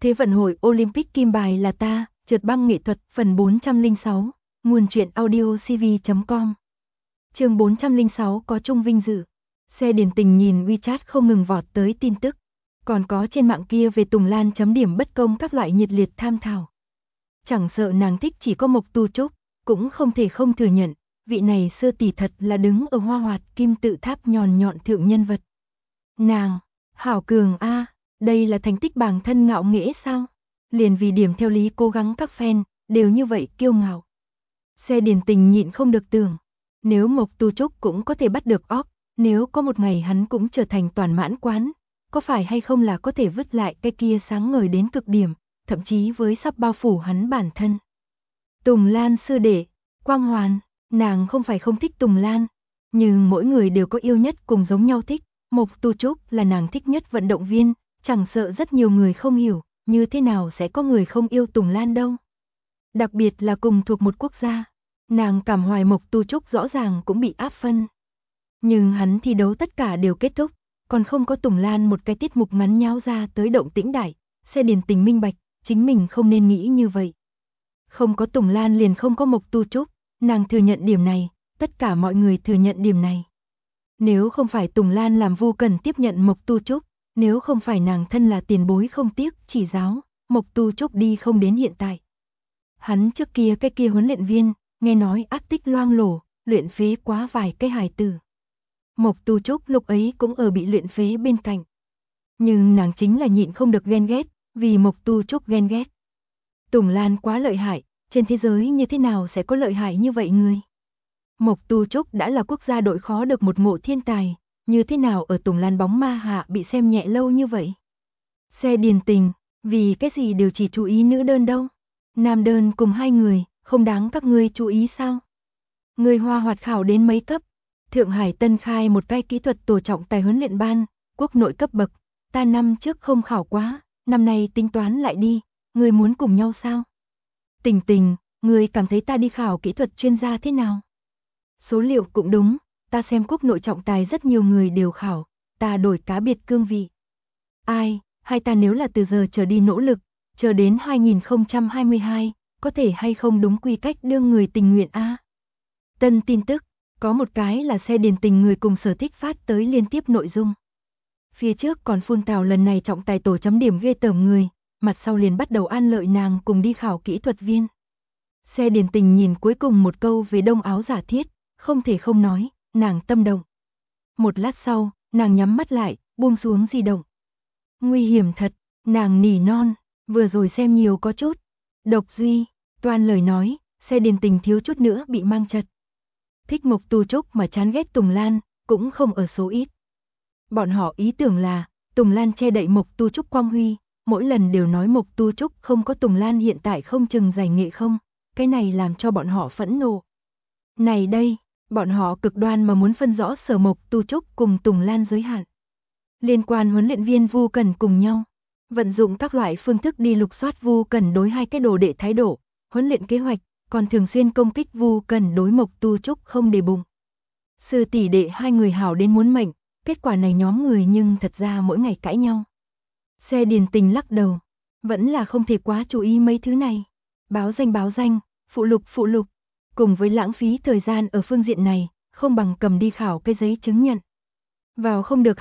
Thế vận hội Olympic kim bài là ta, trượt băng nghệ thuật phần 406, nguồn truyện audio cv.com. Chương 406 có chung vinh dự. Xe điển tình nhìn WeChat không ngừng vọt tới tin tức, còn có trên mạng kia về Tùng Lan chấm điểm bất công các loại nhiệt liệt tham thảo. Chẳng sợ nàng thích chỉ có Mộc Tu Trúc, cũng không thể không thừa nhận, vị này xưa tỷ thật là đứng ở hoa hoạt kim tự tháp nhọn thượng nhân vật. Nàng, hảo cường a, đây là thành tích bản thân ngạo nghễ sao? Liền vì điểm theo lý cố gắng các fan, đều như vậy kiêu ngạo. Xe điển tình nhịn không được tưởng, nếu Mộc Tu Trúc cũng có thể bắt được Orc, nếu có một ngày hắn cũng trở thành toàn mãn quán, có phải hay không là có thể vứt lại cái kia sáng ngời đến cực điểm, thậm chí với sắp bao phủ hắn bản thân. Tùng Lan sư đệ, Quang Hoàn, nàng không phải không thích Tùng Lan, nhưng mỗi người đều có yêu nhất cùng giống nhau thích, Mộc Tu Trúc là nàng thích nhất vận động viên, chẳng sợ rất nhiều người không hiểu, như thế nào sẽ có người không yêu Tùng Lan đâu. Đặc biệt là cùng thuộc một quốc gia, nàng cảm hoài Mộc Tu Trúc rõ ràng cũng bị áp phân. Nhưng hắn thi đấu tất cả đều kết thúc, còn không có Tùng Lan một cái tiết mục ngắn nháo ra tới động tĩnh đại, Xe điển tình minh bạch, chính mình không nên nghĩ như vậy. Không có Tùng Lan liền không có Mộc Tu Trúc, nàng thừa nhận điểm này, tất cả mọi người thừa nhận điểm này. Nếu không phải Tùng Lan làm Vu Cần tiếp nhận Mộc Tu Trúc, nếu không phải nàng thân là tiền bối không tiếc chỉ giáo, Mộc Tu Trúc đi không đến hiện tại. Hắn trước kia cái kia huấn luyện viên, nghe nói ác tích loang lổ, luyện phế quá vài cái hài tử. Mộc Tu Trúc lúc ấy cũng ở bị luyện phế bên cạnh. Nhưng nàng chính là nhịn không được ghen ghét, vì Mộc Tu Trúc ghen ghét. Tùng Lan quá lợi hại, trên thế giới như thế nào sẽ có lợi hại như vậy người? Mộc Tu Trúc đã là quốc gia đội khó được một ngộ thiên tài, như thế nào ở Tùng Lan bóng ma hạ bị xem nhẹ lâu như vậy? Xe điển tình, vì cái gì đều chỉ chú ý nữ đơn đâu? Nam đơn cùng hai người, không đáng các ngươi chú ý sao? Người Hoa hoạt khảo đến mấy cấp? Thượng Hải tân khai một cái kỹ thuật tổ trọng tài huấn luyện ban, quốc nội cấp bậc, ta năm trước không khảo quá, năm nay tính toán lại đi, người muốn cùng nhau sao? Tình tình, người cảm thấy ta đi khảo kỹ thuật chuyên gia thế nào? Số liệu cũng đúng, ta xem quốc nội trọng tài rất nhiều người đều khảo, ta đổi cá biệt cương vị. Ai, hay ta nếu là từ giờ trở đi nỗ lực, chờ đến 2022, có thể hay không đúng quy cách đương người tình nguyện a? Tân tin tức, có một cái là Xe điển tình người cùng sở thích phát tới liên tiếp nội dung. Phía trước còn phun tào lần này trọng tài tổ chấm điểm ghê tởm người, mặt sau liền bắt đầu an lợi nàng cùng đi khảo kỹ thuật viên. Xe điển tình nhìn cuối cùng một câu về đông áo giả thiết, không thể không nói, nàng tâm động. Một lát sau, nàng nhắm mắt lại, buông xuống di động. Nguy hiểm thật, nàng nỉ non, vừa rồi xem nhiều có chút. Độc Duy, toan lời nói, Xe điển tình thiếu chút nữa bị mang chật. Thích Mộc Tu Trúc mà chán ghét Tùng Lan, cũng không ở số ít. Bọn họ ý tưởng là, Tùng Lan che đậy Mộc Tu Trúc quang huy, mỗi lần đều nói Mộc Tu Trúc không có Tùng Lan hiện tại không chừng giải nghệ không, cái này làm cho bọn họ phẫn nộ. Này đây, bọn họ cực đoan mà muốn phân rõ sở Mộc Tu Trúc cùng Tùng Lan giới hạn. Liên quan huấn luyện viên Vu Cần cùng nhau, vận dụng các loại phương thức đi lục soát Vu Cần đối hai cái đồ đệ thái độ, huấn luyện kế hoạch, còn thường xuyên công kích Vu Cần đối Mộc Tu Trúc không để bụng. Sư tỷ đệ hai người hảo đến muốn mệnh, kết quả này nhóm người nhưng thật ra mỗi ngày cãi nhau. Xe điển tình lắc đầu, vẫn là không thể quá chú ý mấy thứ này. Báo danh, phụ lục, cùng với lãng phí thời gian ở phương diện này, không bằng cầm đi khảo cái giấy chứng nhận. Vào không được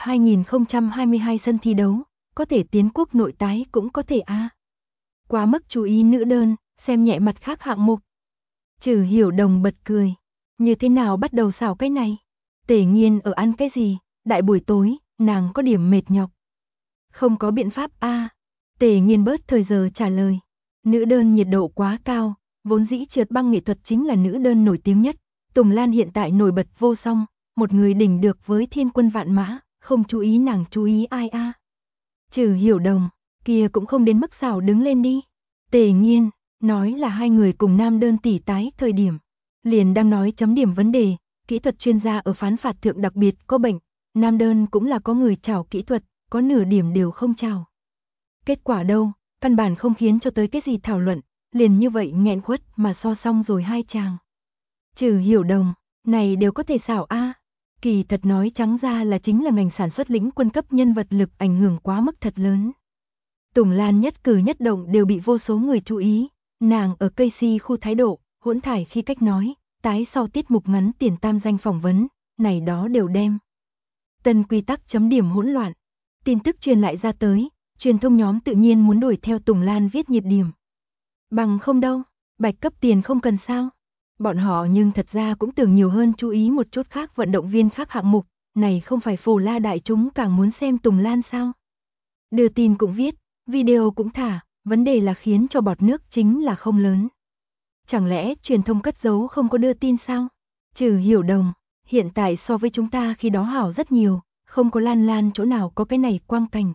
2022 sân thi đấu, có thể tiến quốc nội tái cũng có thể a. Quá mức chú ý nữ đơn, xem nhẹ mặt khác hạng mục. Trừ Hiểu Đồng bật cười, như thế nào bắt đầu xảo cái này? Tề Nghiên ở ăn cái gì? Đại buổi tối, nàng có điểm mệt nhọc. Không có biện pháp a. Tề Nghiên bớt thời giờ trả lời. Nữ đơn nhiệt độ quá cao, vốn dĩ trượt băng nghệ thuật chính là nữ đơn nổi tiếng nhất. Tùng Lan hiện tại nổi bật vô song, một người đỉnh được với thiên quân vạn mã, không chú ý nàng chú ý ai a. Trừ Hiểu Đồng, kia cũng không đến mức xảo đứng lên đi. Tề Nghiên, nói là hai người cùng nam đơn tỉ tái thời điểm. Liền đang nói chấm điểm vấn đề, kỹ thuật chuyên gia ở phán phạt thượng đặc biệt có bệnh, nam đơn cũng là có người chảo kỹ thuật, có nửa điểm đều không chảo. Kết quả đâu, căn bản không khiến cho tới cái gì thảo luận, liền như vậy nghẹn khuất mà so xong rồi hai chàng. Trừ Hiểu Đồng, này đều có thể xảo a. Kỳ thật nói trắng ra là chính là ngành sản xuất lĩnh quân cấp nhân vật lực ảnh hưởng quá mức thật lớn. Tùng Lan nhất cử nhất động đều bị vô số người chú ý, nàng ở Casey khu thái độ, hỗn thải khi cách nói, tái sau tiết mục ngắn tiền tam danh phỏng vấn, này đó đều đem. Tân quy tắc chấm điểm hỗn loạn, tin tức truyền lại ra tới, truyền thông nhóm tự nhiên muốn đuổi theo Tùng Lan viết nhiệt điểm. Bằng không đâu, bạch cấp tiền không cần sao. Bọn họ nhưng thật ra cũng tưởng nhiều hơn chú ý một chút khác vận động viên khác hạng mục, này không phải phổ la đại chúng càng muốn xem Tùng Lan sao. Đưa tin cũng viết, video cũng thả, vấn đề là khiến cho bọt nước chính là không lớn. Chẳng lẽ truyền thông cất giấu không có đưa tin sao? Trừ Hiểu Đồng, hiện tại so với chúng ta khi đó hảo rất nhiều, không có Lan Lan chỗ nào có cái này quang cảnh.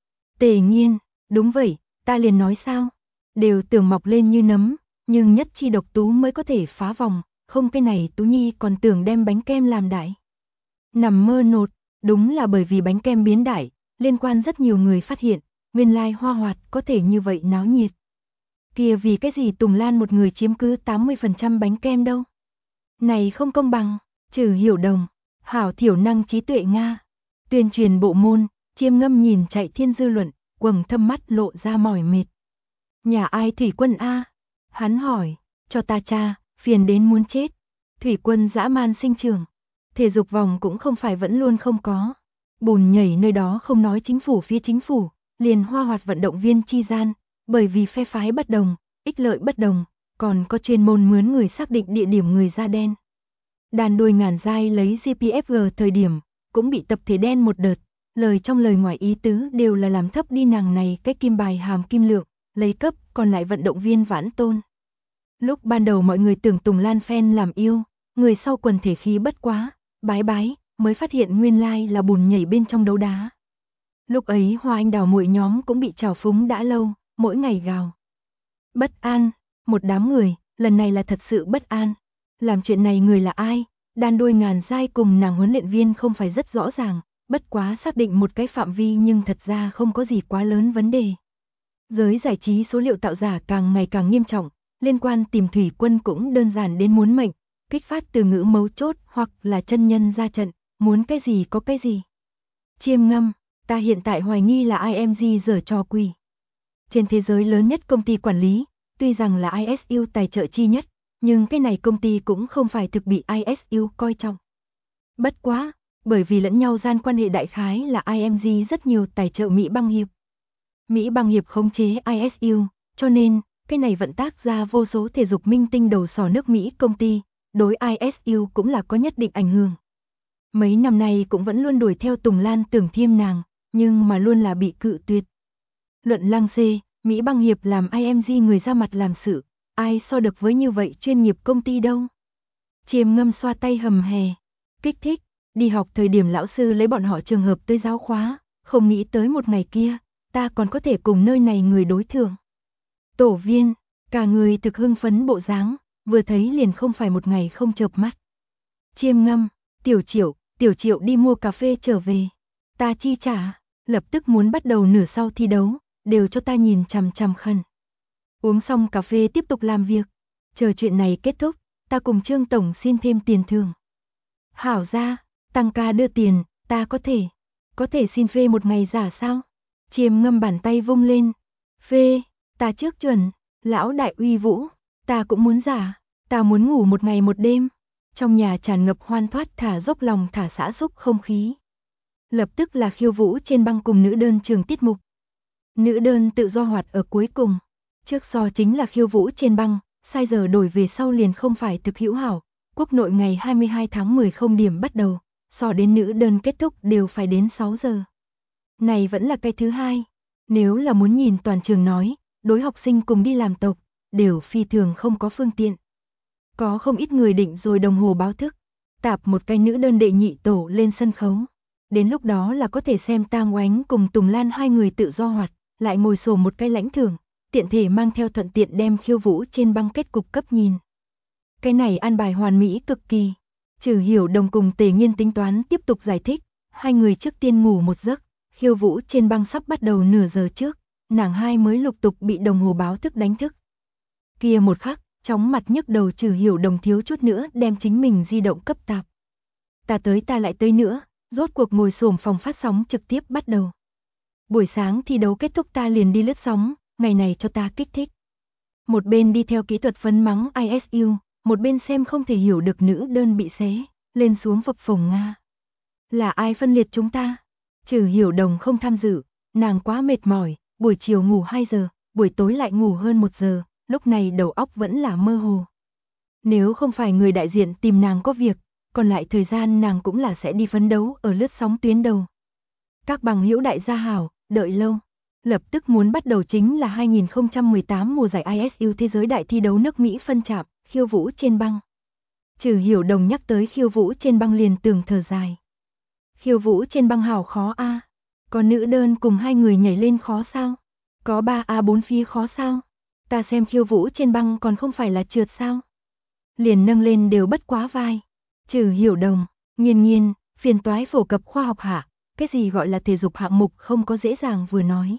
Tề Nghiên, đúng vậy, ta liền nói sao? Đều tưởng mọc lên như nấm, nhưng nhất chi độc tú mới có thể phá vòng, không cái này Tú Nhi còn tưởng đem bánh kem làm đại. Nằm mơ nột, đúng là bởi vì bánh kem biến đại, liên quan rất nhiều người phát hiện, nguyên lai Hoa Hoạt có thể như vậy náo nhiệt. Kìa vì cái gì Tùng Lan một người chiếm cứ 80% bánh kem đâu? Này không công bằng, Trừ Hiểu Đồng, hảo thiểu năng trí tuệ Nga. Tuyên truyền bộ môn, Chiêm Ngâm nhìn chạy thiên dư luận, quầng thâm mắt lộ ra mỏi mệt. Nhà ai Thủy Quân a? Hắn hỏi, cho ta cha, phiền đến muốn chết. Thủy Quân dã man sinh trưởng, thể dục vòng cũng không phải vẫn luôn không có. Bùn nhảy nơi đó không nói chính phủ phía chính phủ, liền Hoa Hoạt vận động viên chi gian, bởi vì phe phái bất đồng, ích lợi bất đồng, còn có chuyên môn mướn người xác định địa điểm người da đen. Đàn đuôi ngàn dai lấy GPFG thời điểm, cũng bị tập thể đen một đợt, lời trong lời ngoài ý tứ đều là làm thấp đi nàng này cái kim bài hàm kim lượng, lấy cấp, còn lại vận động viên vãn tôn. Lúc ban đầu mọi người tưởng Tùng Lan fan làm yêu, người sau quần thể khí bất quá, bái bái, mới phát hiện nguyên lai là bùn nhảy bên trong đấu đá. Lúc ấy Hoa Anh Đào muội nhóm cũng bị trào phúng đã lâu, mỗi ngày gào. Bất an, một đám người, lần này là thật sự bất an. Làm chuyện này người là ai? Đàn đuôi ngàn dai cùng nàng huấn luyện viên không phải rất rõ ràng, bất quá xác định một cái phạm vi nhưng thật ra không có gì quá lớn vấn đề. Giới giải trí số liệu tạo giả càng ngày càng nghiêm trọng, liên quan tìm Thủy Quân cũng đơn giản đến muốn mệnh, kích phát từ ngữ mấu chốt hoặc là chân nhân ra trận, muốn cái gì có cái gì. Chiêm Ngâm, ta hiện tại hoài nghi là IMG giở trò quỷ. Trên thế giới lớn nhất công ty quản lý, tuy rằng là ISU tài trợ chi nhất, nhưng cái này công ty cũng không phải thực bị ISU coi trọng. Bất quá, bởi vì lẫn nhau gian quan hệ đại khái là IMG rất nhiều tài trợ Mỹ Băng Hiệp. Mỹ Băng Hiệp khống chế ISU, cho nên, cái này vận tác ra vô số thể dục minh tinh đầu sỏ nước Mỹ công ty, đối ISU cũng là có nhất định ảnh hưởng. Mấy năm nay cũng vẫn luôn đuổi theo Tùng Lan tưởng thiêm nàng, nhưng mà luôn là bị cự tuyệt. Luận Lăng Xê, Mỹ Băng Hiệp làm IMG người ra mặt làm sự, ai so được với như vậy chuyên nghiệp công ty đâu. Chiêm Ngâm xoa tay hầm hè, kích thích, đi học thời điểm lão sư lấy bọn họ trường hợp tới giáo khóa, không nghĩ tới một ngày kia, ta còn có thể cùng nơi này người đối thượng. Tổ viên, cả người thực hưng phấn bộ dáng, vừa thấy liền không phải một ngày không chợp mắt. Chiêm Ngâm, Tiểu Triệu đi mua cà phê trở về. Ta chi trả, lập tức muốn bắt đầu nửa sau thi đấu, đều cho ta nhìn chằm chằm khẩn. Uống xong cà phê tiếp tục làm việc, chờ chuyện này kết thúc, ta cùng Trương Tổng xin thêm tiền thưởng. Hảo ra, tăng ca đưa tiền, ta có thể xin phê một ngày giả sao? Chiêm Ngâm bàn tay vung lên, phê, ta trước chuẩn, lão đại uy vũ, ta cũng muốn giả, ta muốn ngủ một ngày một đêm. Trong nhà tràn ngập hoan thoát thả dốc lòng thả xã xúc không khí. Lập tức là khiêu vũ trên băng cùng nữ đơn trường tiết mục. Nữ đơn tự do hoạt ở cuối cùng. Trước so chính là khiêu vũ trên băng, sai giờ đổi về sau liền không phải thực hữu hảo. Quốc nội ngày 22 tháng 10 không điểm bắt đầu, so đến nữ đơn kết thúc đều phải đến 6 giờ. Này vẫn là cái thứ hai. Nếu là muốn nhìn toàn trường nói, đối học sinh cùng đi làm tộc, đều phi thường không có phương tiện. Có không ít người định rồi đồng hồ báo thức, tạp một cái nữ đơn đệ nhị tổ lên sân khấu. Đến lúc đó là có thể xem Tang Oánh cùng Tùng Lan hai người tự do hoạt, lại ngồi sổ một cái lãnh thưởng, tiện thể mang theo thuận tiện đem khiêu vũ trên băng kết cục cấp nhìn. Cái này an bài hoàn mỹ cực kỳ. Trừ Hiểu Đồng cùng Tề Nghiên tính toán tiếp tục giải thích, hai người trước tiên ngủ một giấc, khiêu vũ trên băng sắp bắt đầu nửa giờ trước, nàng hai mới lục tục bị đồng hồ báo thức đánh thức. Kia một khắc, chóng mặt nhức đầu Trừ Hiểu Đồng thiếu chút nữa đem chính mình di động cấp tạp. Ta tới ta lại tới nữa, rốt cuộc ngồi xổm phòng phát sóng trực tiếp bắt đầu. buổi sáng thi đấu kết thúc ta liền đi lướt sóng, ngày này cho ta kích thích. Một bên đi theo kỹ thuật phấn mắng ISU, một bên xem không thể hiểu được nữ đơn bị xé, lên xuống phập phồng Nga. Là ai phân liệt chúng ta? Trừ Hiểu Đồng không tham dự, nàng quá mệt mỏi, buổi chiều ngủ 2 giờ, buổi tối lại ngủ hơn 1 giờ, lúc này đầu óc vẫn là mơ hồ. Nếu không phải người đại diện tìm nàng có việc, còn lại thời gian nàng cũng là sẽ đi phấn đấu ở lướt sóng tuyến đầu. Các bằng hữu đại gia hảo, đợi lâu. Lập tức muốn bắt đầu chính là 2018 mùa giải ISU Thế giới đại thi đấu nước Mỹ phân chạm, khiêu vũ trên băng. Trừ Hiểu Đồng nhắc tới khiêu vũ trên băng liền tường thở dài. Khiêu vũ trên băng hảo khó a. Có nữ đơn cùng 2 người nhảy lên khó sao? Có 3A4 phía khó sao? Ta xem khiêu vũ trên băng còn không phải là trượt sao? Liền nâng lên đều bất quá vai. Trừ Hiểu Đồng, nghiên, phiền toái phổ cập khoa học hạ, cái gì gọi là thể dục hạng mục không có dễ dàng vừa nói.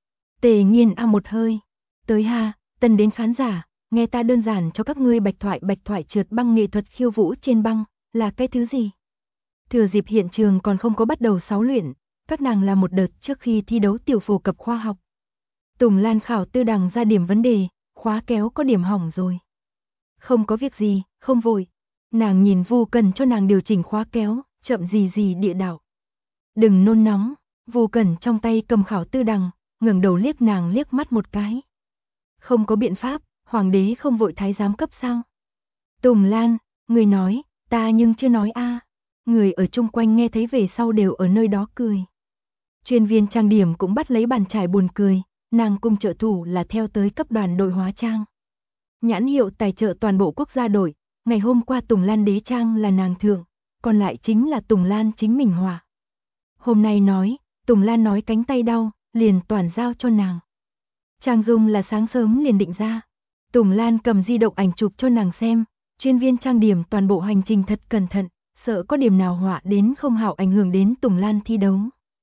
Tề Nghiên một hơi. Tới ha, tân đến khán giả, nghe ta đơn giản cho các ngươi bạch thoại trượt băng nghệ thuật khiêu vũ trên băng, là cái thứ gì? Thừa dịp hiện trường còn không có bắt đầu 6 luyện, các nàng làm một đợt trước khi thi đấu tiểu phổ cập khoa học. Tùng Lan Khảo Tư Đằng ra điểm vấn đề, khóa kéo có điểm hỏng rồi. Không có việc gì, không vội. Nàng nhìn Vu Cần cho nàng điều chỉnh khóa kéo, chậm gì địa đạo. Đừng nôn nóng, Vu Cần trong tay cầm Khảo Tư Đằng, ngẩng đầu liếc nàng liếc mắt một cái. Không có biện pháp, hoàng đế không vội thái giám cấp sao? Tùng Lan, người nói, ta nhưng chưa nói a. Người ở chung quanh nghe thấy về sau đều ở nơi đó cười. Chuyên viên trang điểm cũng bắt lấy bàn chải buồn cười, nàng cùng trợ thủ là theo tới cấp đoàn đội hóa trang. Nhãn hiệu tài trợ toàn bộ quốc gia đội, ngày hôm qua Tùng Lan đế trang là nàng thượng, còn lại chính là Tùng Lan chính mình hòa. Hôm nay nói, Tùng Lan nói cánh tay đau, liền toàn giao cho nàng. Trang dung là sáng sớm liền định ra. Tùng Lan cầm di động ảnh chụp cho nàng xem, chuyên viên trang điểm toàn bộ hành trình thật cẩn thận, sợ có điểm nào họa đến không hảo ảnh hưởng đến Tùng Lan thi đấu.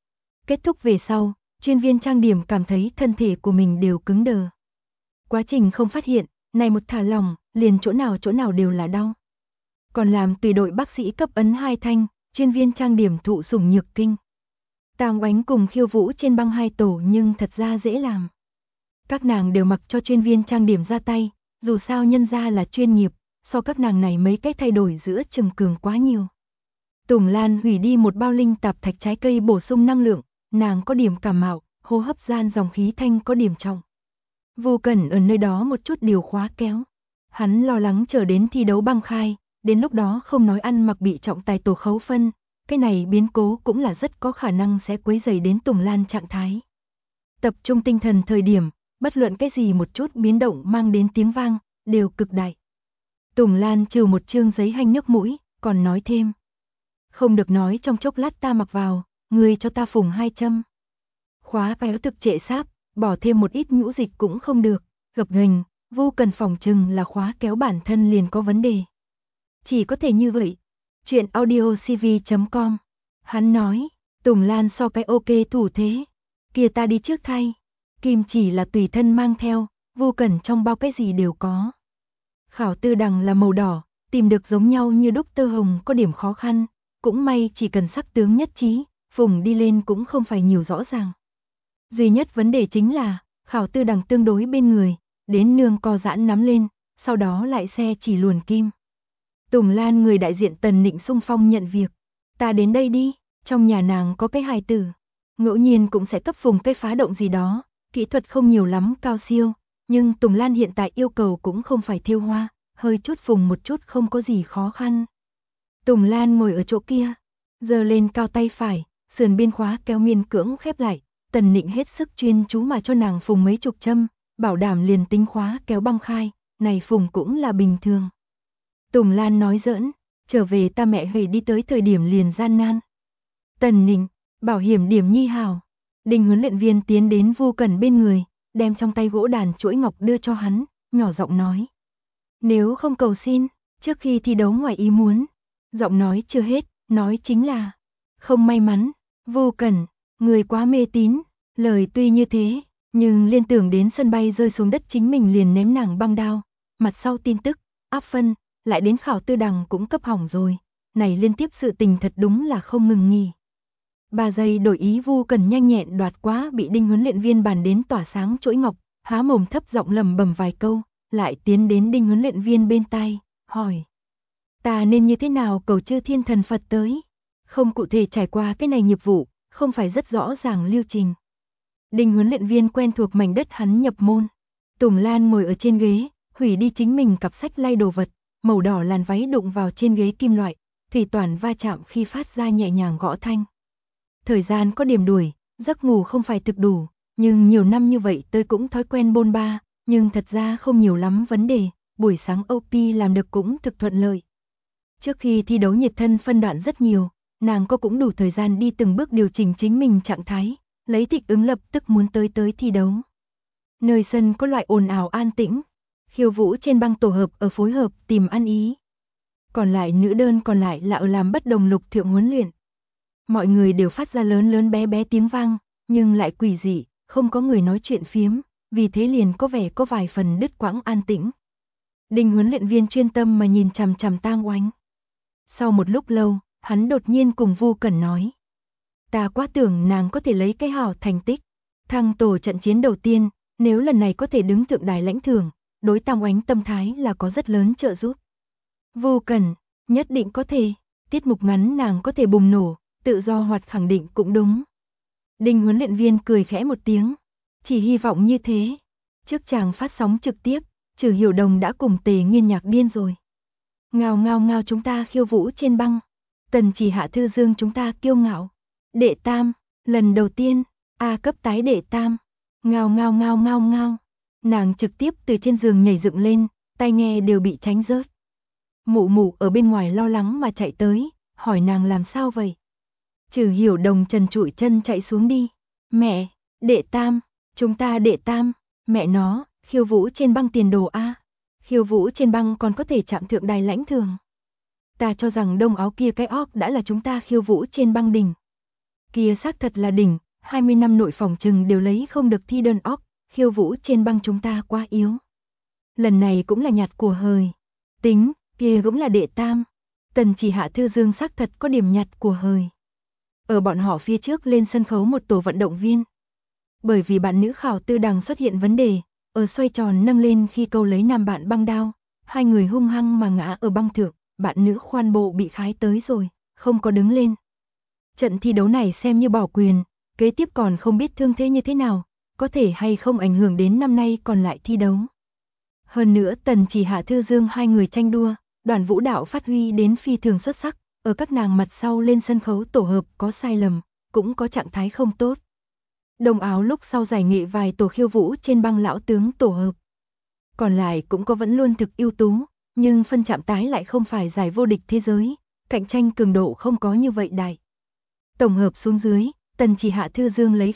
Kết thúc về sau, chuyên viên trang điểm cảm thấy thân thể của mình đều cứng đờ. Quá trình không phát hiện, này một thả lỏng, liền chỗ nào đều là đau. Còn làm tùy đội bác sĩ cấp ấn 2 thanh, chuyên viên trang điểm thụ sủng nhược kinh. Tàng Oánh cùng khiêu vũ trên băng 2 tổ nhưng thật ra dễ làm. Các nàng đều mặc cho chuyên viên trang điểm ra tay, dù sao nhân ra là chuyên nghiệp, so các nàng này mấy cách thay đổi giữa chừng cường quá nhiều. Tùng Lan hủy đi một bao linh tạp thạch trái cây bổ sung năng lượng, nàng có điểm cảm mạo, hô hấp gian dòng khí thanh có điểm trọng. Vô Cẩn ở nơi đó một chút điều khóa kéo. Hắn lo lắng chờ đến thi đấu băng khai, đến lúc đó không nói ăn mặc bị trọng tài tổ khấu phân, cái này biến cố cũng là rất có khả năng sẽ quấy rầy đến Tùng Lan trạng thái. Tập trung tinh thần thời điểm, bất luận cái gì một chút biến động mang đến tiếng vang, đều cực đại. Tùng Lan trừ một chương giấy hanh nước mũi, còn nói thêm. Không được nói trong chốc lát ta mặc vào, người cho ta phùng 2 châm. Khóa kéo thực trệ sáp, bỏ thêm một ít nhũ dịch cũng không được, gập ghềnh, Vô Cần phòng trừng là khóa kéo bản thân liền có vấn đề. Chỉ có thể như vậy. Chuyện audiocv.com. Hắn nói, Tùng Lan so cái ok thủ thế. Kìa ta đi trước thay. Kim chỉ là tùy thân mang theo, Vô Cần trong bao cái gì đều có. Khảo Tư Đằng là màu đỏ, tìm được giống nhau như đúc tơ hồng có điểm khó khăn. Cũng may chỉ cần sắc tướng nhất trí, phùng đi lên cũng không phải nhiều rõ ràng. Duy nhất vấn đề chính là, Khảo Tư Đằng tương đối bên người, đến nương co giãn nắm lên, sau đó lại xe chỉ luồn kim. Tùng Lan người đại diện Tần Nịnh xung phong nhận việc. Ta đến đây đi, trong nhà nàng có cái hài tử. Ngẫu nhiên cũng sẽ cấp phùng cái phá động gì đó, kỹ thuật không nhiều lắm cao siêu, nhưng Tùng Lan hiện tại yêu cầu cũng không phải thêu hoa, hơi chút phùng một chút không có gì khó khăn. Tùng Lan ngồi ở chỗ kia, giơ lên cao tay phải, sườn biên khóa kéo miên cưỡng khép lại, Tần Nịnh hết sức chuyên chú mà cho nàng phùng mấy chục châm, bảo đảm liền tính khóa kéo băng khai, này phùng cũng là bình thường. Tùng Lan nói giỡn, trở về ta mẹ Huệ đi tới thời điểm liền gian nan. Tần Nịnh, bảo hiểm điểm nhi hào. Đình huấn luyện viên tiến đến Vô Cần bên người, đem trong tay gỗ đàn chuỗi ngọc đưa cho hắn, nhỏ giọng nói. Nếu không cầu xin, trước khi thi đấu ngoài ý muốn. Giọng nói chưa hết, nói chính là, không may mắn, Vô Cần, người quá mê tín, lời tuy như thế, nhưng liên tưởng đến sân bay rơi xuống đất chính mình liền ném nàng băng đao, mặt sau tin tức, áp phân, lại đến Khảo Tư Đằng cũng cấp hỏng rồi, này liên tiếp sự tình thật đúng là không ngừng nghỉ. 3 giây đổi ý Vu Cần nhanh nhẹn đoạt quá bị Đinh huấn luyện viên bàn đến tỏa sáng chỗi ngọc, há mồm thấp giọng lẩm bẩm vài câu, lại tiến đến Đinh huấn luyện viên bên tai, hỏi. Ta nên như thế nào cầu chư thiên thần Phật tới? Không cụ thể trải qua cái này nghiệp vụ, không phải rất rõ ràng lưu trình. Đinh huấn luyện viên quen thuộc mảnh đất hắn nhập môn. Tùng Lan ngồi ở trên ghế, hủy đi chính mình cặp sách lay đồ vật, màu đỏ làn váy đụng vào trên ghế kim loại, thủy toàn va chạm khi phát ra nhẹ nhàng gõ thanh. Thời gian có điểm đuổi, giấc ngủ không phải thực đủ, nhưng nhiều năm như vậy tôi cũng thói quen bôn ba, nhưng thật ra không nhiều lắm vấn đề, buổi sáng OP làm được cũng thực thuận lợi. Trước khi thi đấu nhiệt thân phân đoạn rất nhiều, nàng có cũng đủ thời gian đi từng bước điều chỉnh chính mình trạng thái, lấy thích ứng lập tức muốn tới thi đấu. Nơi sân có loại ồn ào an tĩnh, khiêu vũ trên băng tổ hợp ở phối hợp tìm ăn ý. Còn lại nữ đơn còn lại là ở làm bất đồng lục thượng huấn luyện. Mọi người đều phát ra lớn lớn bé bé tiếng vang, nhưng lại quỷ dị, không có người nói chuyện phiếm, vì thế liền có vẻ có vài phần đứt quãng an tĩnh. Đinh huấn luyện viên chuyên tâm mà nhìn chằm chằm Tang Oánh. Sau một lúc lâu, hắn đột nhiên cùng Vu Cẩn nói. Ta quá tưởng nàng có thể lấy cái hảo thành tích. Thăng tổ trận chiến đầu tiên, nếu lần này có thể đứng thượng đài lãnh thưởng, đối Tang Oánh tâm thái là có rất lớn trợ giúp. Vu Cẩn, nhất định có thể, tiết mục ngắn nàng có thể bùng nổ, tự do hoạt khẳng định cũng đúng. Đinh huấn luyện viên cười khẽ một tiếng, chỉ hy vọng như thế. Trước chàng phát sóng trực tiếp, Trử Hiểu Đồng đã cùng Tề Nghiên nhạc điên rồi. Ngao ngao ngao chúng ta khiêu vũ trên băng. Tần Chỉ Hạ Thư Dương chúng ta kiêu ngạo. Đệ tam, lần đầu tiên, A cấp tái đệ tam. Ngao ngao ngao ngao ngao. Nàng trực tiếp từ trên giường nhảy dựng lên, tai nghe đều bị tránh rớt. Mụ mụ ở bên ngoài lo lắng mà chạy tới, hỏi nàng làm sao vậy. Trử Hiểu Đồng trần trụi chân chạy xuống đi. Mẹ, đệ tam, chúng ta đệ tam, mẹ nó, khiêu vũ trên băng tiền đồ A. Khiêu vũ trên băng còn có thể chạm thượng đài lãnh thưởng. Ta cho rằng đông áo kia cái óc đã là chúng ta khiêu vũ trên băng đỉnh. Kia xác thật là đỉnh, 20 năm nội phòng trừng đều lấy không được thi đơn óc, khiêu vũ trên băng chúng ta quá yếu. Lần này cũng là nhặt của hời. Tính, kia cũng là đệ tam. Tần Chỉ Hạ Thư Dương xác thật có điểm nhặt của hời. Ở bọn họ phía trước lên sân khấu một tổ vận động viên. Bởi vì bạn nữ khảo tư đằng xuất hiện vấn đề, ở xoay tròn nâng lên khi câu lấy nam bạn băng đao, hai người hung hăng mà ngã ở băng thượng, bạn nữ khoan bộ bị khái tới rồi, không có đứng lên. Trận thi đấu này xem như bỏ quyền, kế tiếp còn không biết thương thế như thế nào, có thể hay không ảnh hưởng đến năm nay còn lại thi đấu. Hơn nữa Tần Chỉ Hạ Thư Dương hai người tranh đua, đoàn vũ đạo phát huy đến phi thường xuất sắc, ở các nàng mặt sau lên sân khấu tổ hợp có sai lầm, cũng có trạng thái không tốt. Đồng áo lúc sau giải nghệ vài tổ khiêu vũ trên băng lão tướng tổ hợp. Còn lại cũng có vẫn luôn thực ưu tú, nhưng phân chạm tái lại không phải giải vô địch thế giới, cạnh tranh cường độ không có như vậy đại. Tổng hợp xuống dưới, Tần Chỉ Hạ Thư Dương lấy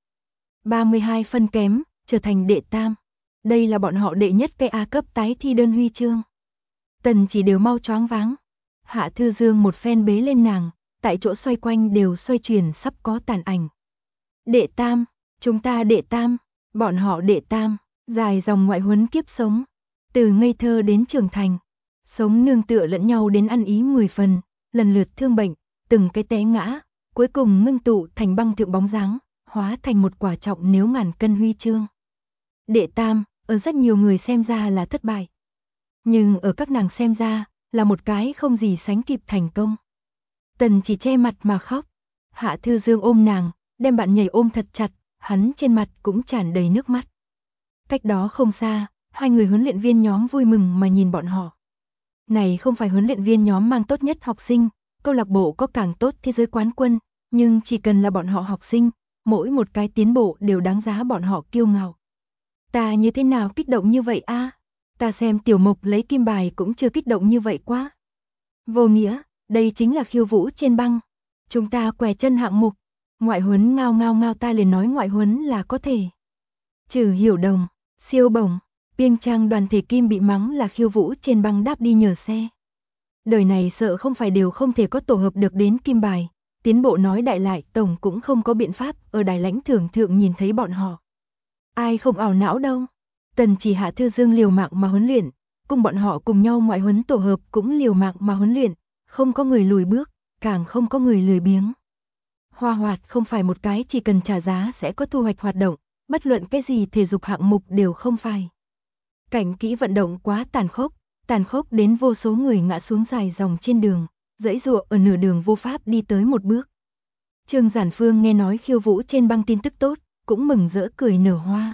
32 phân kém, trở thành đệ tam. Đây là bọn họ đệ nhất cái A cấp tái thi đơn huy chương. Tần Chỉ đều mau choáng váng. Hạ Thư Dương một phen bế lên nàng, tại chỗ xoay quanh đều xoay chuyển sắp có tàn ảnh. Đệ tam, chúng ta đệ tam, bọn họ đệ tam, dài dòng ngoại huấn kiếp sống. Từ ngây thơ đến trưởng thành, sống nương tựa lẫn nhau đến ăn ý 10 phần, lần lượt thương bệnh, từng cái té ngã, cuối cùng ngưng tụ thành băng thượng bóng dáng, hóa thành một quả trọng nếu ngàn cân huy chương. Đệ tam, ở rất nhiều người xem ra là thất bại. Nhưng ở các nàng xem ra, là một cái không gì sánh kịp thành công. Tần Chỉ che mặt mà khóc. Hạ Thư Dương ôm nàng, đem bạn nhảy ôm thật chặt, hắn trên mặt cũng tràn đầy nước mắt. Cách đó không xa, hai người huấn luyện viên nhóm vui mừng mà nhìn bọn họ. Này không phải huấn luyện viên nhóm mang tốt nhất học sinh, câu lạc bộ có càng tốt thế giới quán quân, nhưng chỉ cần là bọn họ học sinh, mỗi một cái tiến bộ đều đáng giá bọn họ kiêu ngạo. Ta như thế nào kích động như vậy a? Ta xem Tiểu Mộc lấy kim bài cũng chưa kích động như vậy quá. Vô nghĩa, đây chính là khiêu vũ trên băng. Chúng ta què chân hạng mục. Ngoại huấn ngao ngao ngao ta liền nói ngoại huấn là có thể. Trừ Hiểu Đồng, siêu bổng, Piêng Trang đoàn thể kim bị mắng là khiêu vũ trên băng đáp đi nhờ xe. Đời này sợ không phải đều không thể có tổ hợp được đến kim bài. Tiến bộ nói đại lại tổng cũng không có biện pháp ở đài lãnh thưởng thượng nhìn thấy bọn họ. Ai không ảo não đâu. Tần Chỉ Hạ Thư Dương liều mạng mà huấn luyện, cùng bọn họ cùng nhau ngoại huấn tổ hợp cũng liều mạng mà huấn luyện, không có người lùi bước, càng không có người lười biếng. Hoa Hoạt không phải một cái chỉ cần trả giá sẽ có thu hoạch hoạt động, bất luận cái gì thể dục hạng mục đều không phải. Cảnh kỹ vận động quá tàn khốc đến vô số người ngã xuống dài dòng trên đường, giãy giụa ở nửa đường vô pháp đi tới một bước. Trương Giản Phương nghe nói khiêu vũ trên băng tin tức tốt, cũng mừng rỡ cười nở hoa.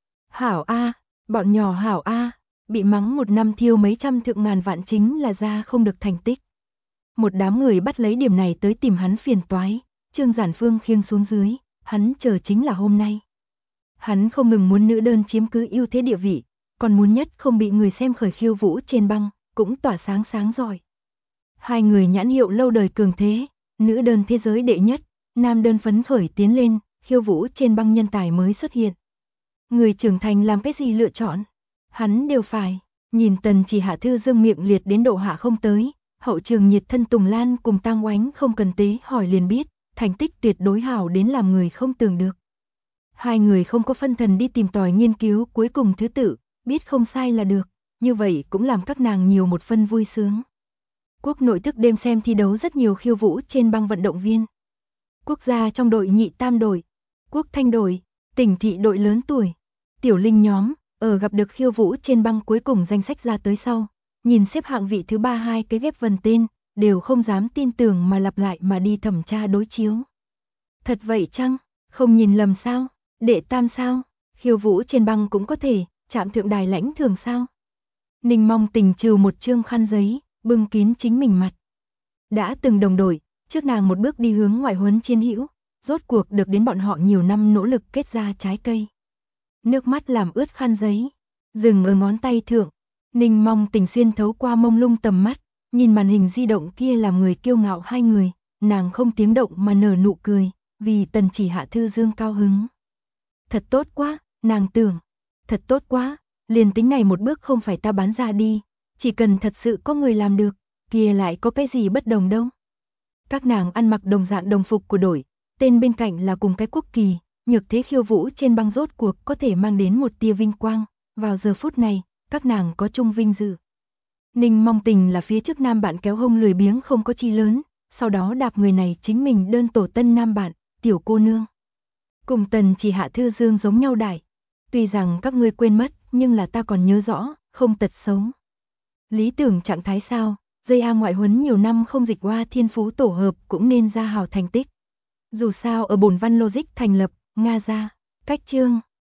Hảo a, bọn nhỏ hảo a, bị mắng một năm thiêu mấy trăm thượng ngàn vạn chính là ra không được thành tích. Một đám người bắt lấy điểm này tới tìm hắn phiền toái, Trương Giản Phương khiêng xuống dưới, hắn chờ chính là hôm nay. Hắn không ngừng muốn nữ đơn chiếm cứ ưu thế địa vị, còn muốn nhất không bị người xem khởi khiêu vũ trên băng, cũng tỏa sáng giỏi. Hai người nhãn hiệu lâu đời cường thế, nữ đơn thế giới đệ nhất, nam đơn phấn khởi tiến lên, khiêu vũ trên băng nhân tài mới xuất hiện. Người trưởng thành làm cái gì lựa chọn, hắn đều phải. Nhìn Tần Chỉ Hạ Thư Dương miệng liệt đến độ hạ không tới, hậu trường nhiệt thân Tùng Lan cùng Tang Oánh không cần tế hỏi liền biết, thành tích tuyệt đối hảo đến làm người không tưởng được. Hai người không có phân thần đi tìm tòi nghiên cứu cuối cùng thứ tự, biết không sai là được, như vậy cũng làm các nàng nhiều một phân vui sướng. Quốc nội thức đêm xem thi đấu rất nhiều khiêu vũ trên băng vận động viên. Quốc gia trong đội nhị tam đội, quốc thanh đội, tỉnh thị đội lớn tuổi, tiểu linh nhóm, ở gặp được khiêu vũ trên băng cuối cùng danh sách ra tới sau, nhìn xếp hạng vị thứ 3 hai cái ghép vần tên, đều không dám tin tưởng mà lặp lại mà đi thẩm tra đối chiếu. Thật vậy chăng? Không nhìn lầm sao? Đệ tam sao? Khiêu vũ trên băng cũng có thể, chạm thượng đài lãnh thường sao? Ninh Mong Tình trừ một chương khăn giấy, bưng kín chính mình mặt. Đã từng đồng đội, trước nàng một bước đi hướng ngoại huấn chiến hữu, rốt cuộc được đến bọn họ nhiều năm nỗ lực kết ra trái cây. Nước mắt làm ướt khăn giấy, dừng ở ngón tay thượng. Ninh Mong Tình xuyên thấu qua mông lung tầm mắt, nhìn màn hình di động kia làm người kiêu ngạo hai người, nàng không tiếng động mà nở nụ cười, vì Tần Chỉ Hạ Thư Dương cao hứng. Thật tốt quá, nàng tưởng, thật tốt quá, liền tính này một bước không phải ta bán ra đi, chỉ cần thật sự có người làm được, kia lại có cái gì bất đồng đâu. Các nàng ăn mặc đồng dạng đồng phục của đội, tên bên cạnh là cùng cái quốc kỳ, nhược thế khiêu vũ trên băng rốt cuộc có thể mang đến một tia vinh quang, vào giờ phút này, các nàng có chung vinh dự. Ninh Mong Tình là phía trước nam bạn kéo hông lười biếng không có chi lớn, sau đó đạp người này chính mình đơn tổ tân nam bạn, tiểu cô nương. Cùng Tần Chỉ Hạ Thư Dương giống nhau đại, tuy rằng các ngươi quên mất, nhưng là ta còn nhớ rõ, không tật xấu. Lý tưởng trạng thái sao, dây A ngoại huấn nhiều năm không dịch qua thiên phú tổ hợp cũng nên ra hào thành tích. Dù sao ở bổn văn logic thành lập, Nga ra, cách chương.